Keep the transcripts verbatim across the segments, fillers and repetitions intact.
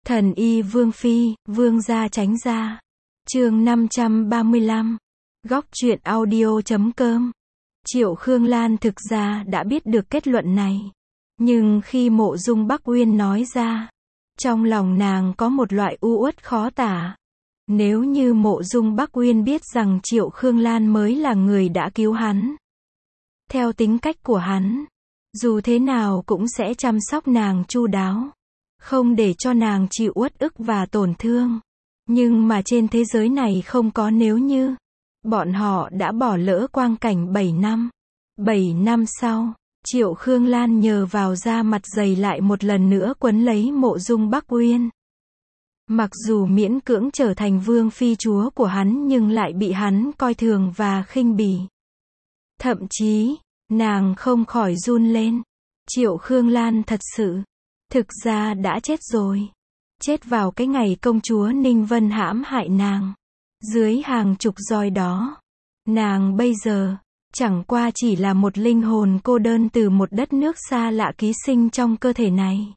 Thần y Vương Phi, Vương gia tránh ra. Chương năm trăm ba mươi lăm. Góc truyện audio chấm com. Triệu Khương Lan thực ra đã biết được kết luận này. Nhưng khi Mộ Dung Bắc Uyên nói ra, trong lòng nàng có một loại u uất khó tả. Nếu như Mộ Dung Bắc Uyên biết rằng Triệu Khương Lan mới là người đã cứu hắn, theo tính cách của hắn, dù thế nào cũng sẽ chăm sóc nàng chu đáo, không để cho nàng chịu uất ức và tổn thương. Nhưng mà trên thế giới này không có nếu như. Bọn họ đã bỏ lỡ quang cảnh bảy năm. bảy năm sau, Triệu Khương Lan nhờ vào da mặt dày lại một lần nữa quấn lấy Mộ Dung Bắc Uyên. Mặc dù miễn cưỡng trở thành vương phi chúa của hắn nhưng lại bị hắn coi thường và khinh bỉ. Thậm chí, nàng không khỏi run lên. Triệu Khương Lan thật sự, thực ra đã chết rồi. Chết vào cái ngày công chúa Ninh Vân hãm hại nàng. Dưới hàng chục roi đó, nàng bây giờ, chẳng qua chỉ là một linh hồn cô đơn từ một đất nước xa lạ ký sinh trong cơ thể này.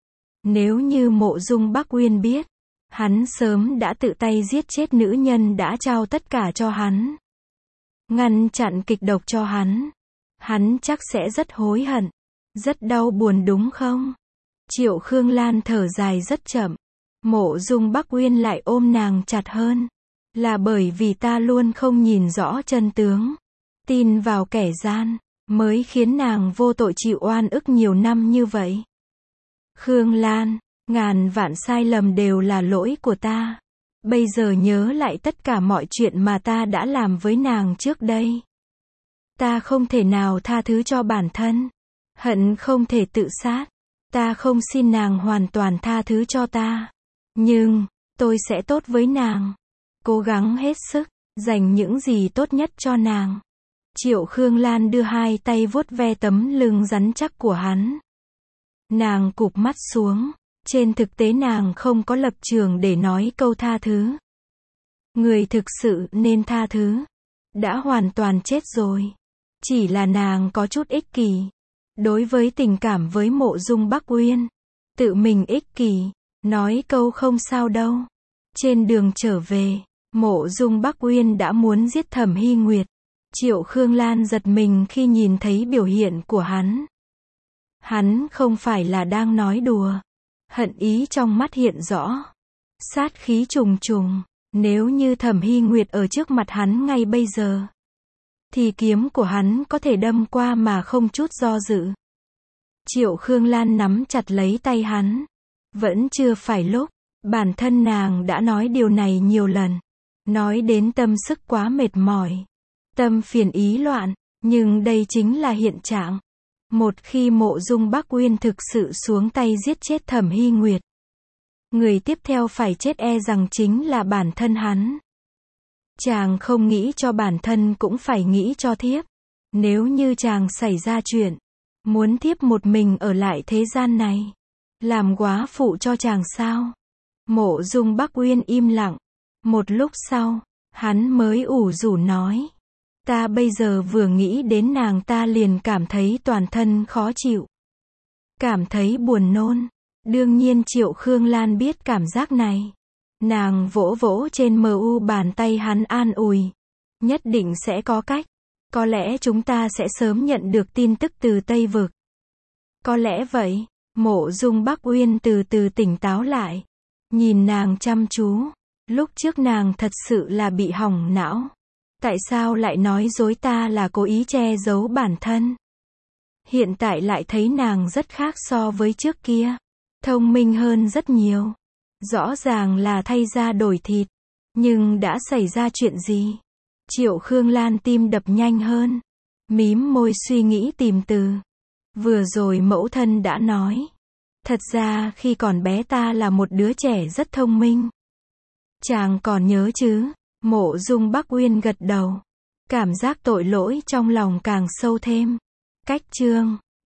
Nếu như Mộ Dung Bắc Uyên biết, hắn sớm đã tự tay giết chết nữ nhân đã trao tất cả cho hắn, ngăn chặn kịch độc cho hắn, hắn chắc sẽ rất hối hận, rất đau buồn đúng không? Triệu Khương Lan thở dài rất chậm. Mộ Dung Bắc Uyên lại ôm nàng chặt hơn. Là bởi vì ta luôn không nhìn rõ chân tướng, tin vào kẻ gian, mới khiến nàng vô tội chịu oan ức nhiều năm như vậy. Khương Lan, ngàn vạn sai lầm đều là lỗi của ta. Bây giờ nhớ lại tất cả mọi chuyện mà ta đã làm với nàng trước đây. Ta không thể nào tha thứ cho bản thân. Hận không thể tự sát. Ta không xin nàng hoàn toàn tha thứ cho ta. Nhưng, tôi sẽ tốt với nàng. Cố gắng hết sức, dành những gì tốt nhất cho nàng. Triệu Khương Lan đưa hai tay vuốt ve tấm lưng rắn chắc của hắn. Nàng cụp mắt xuống. Trên thực tế nàng không có lập trường để nói câu tha thứ. Người thực sự nên tha thứ đã hoàn toàn chết rồi. Chỉ là nàng có chút ích kỷ. Đối với tình cảm với Mộ Dung Bắc Uyên, tự mình ích kỷ, nói câu không sao đâu. Trên đường trở về, Mộ Dung Bắc Uyên đã muốn giết Thẩm Hy Nguyệt. Triệu Khương Lan giật mình khi nhìn thấy biểu hiện của hắn. Hắn không phải là đang nói đùa. Hận ý trong mắt hiện rõ. Sát khí trùng trùng. Nếu như Thẩm Hy Nguyệt ở trước mặt hắn ngay bây giờ, thì kiếm của hắn có thể đâm qua mà không chút do dự. Triệu Khương Lan nắm chặt lấy tay hắn. Vẫn chưa phải lúc. Bản thân nàng đã nói điều này nhiều lần. Nói đến tâm sức quá mệt mỏi. Tâm phiền ý loạn. Nhưng đây chính là hiện trạng. Một khi Mộ Dung Bắc Uyên thực sự xuống tay giết chết Thẩm Hy Nguyệt, người tiếp theo phải chết e rằng chính là bản thân hắn. Chàng không nghĩ cho bản thân cũng phải nghĩ cho thiếp. Nếu như chàng xảy ra chuyện, muốn thiếp một mình ở lại thế gian này, làm góa phụ cho chàng sao? Mộ Dung Bắc Uyên im lặng. Một lúc sau, hắn mới ủ rũ nói. Ta bây giờ vừa nghĩ đến nàng ta liền cảm thấy toàn thân khó chịu. Cảm thấy buồn nôn. Đương nhiên Triệu Khương Lan biết cảm giác này. Nàng vỗ vỗ trên mờ u bàn tay hắn an ủi. Nhất định sẽ có cách. Có lẽ chúng ta sẽ sớm nhận được tin tức từ Tây Vực. Có lẽ vậy. Mộ Dung Bắc Uyên từ từ tỉnh táo lại. Nhìn nàng chăm chú. Lúc trước nàng thật sự là bị hỏng não. Tại sao lại nói dối ta là cố ý che giấu bản thân? Hiện tại lại thấy nàng rất khác so với trước kia. Thông minh hơn rất nhiều. Rõ ràng là thay da đổi thịt. Nhưng đã xảy ra chuyện gì? Triệu Khương Lan tim đập nhanh hơn. Mím môi suy nghĩ tìm từ. Vừa rồi mẫu thân đã nói. Thật ra khi còn bé ta là một đứa trẻ rất thông minh. Chàng còn nhớ chứ? Mộ Dung Bắc Uyên gật đầu. Cảm giác tội lỗi trong lòng càng sâu thêm. Cách chương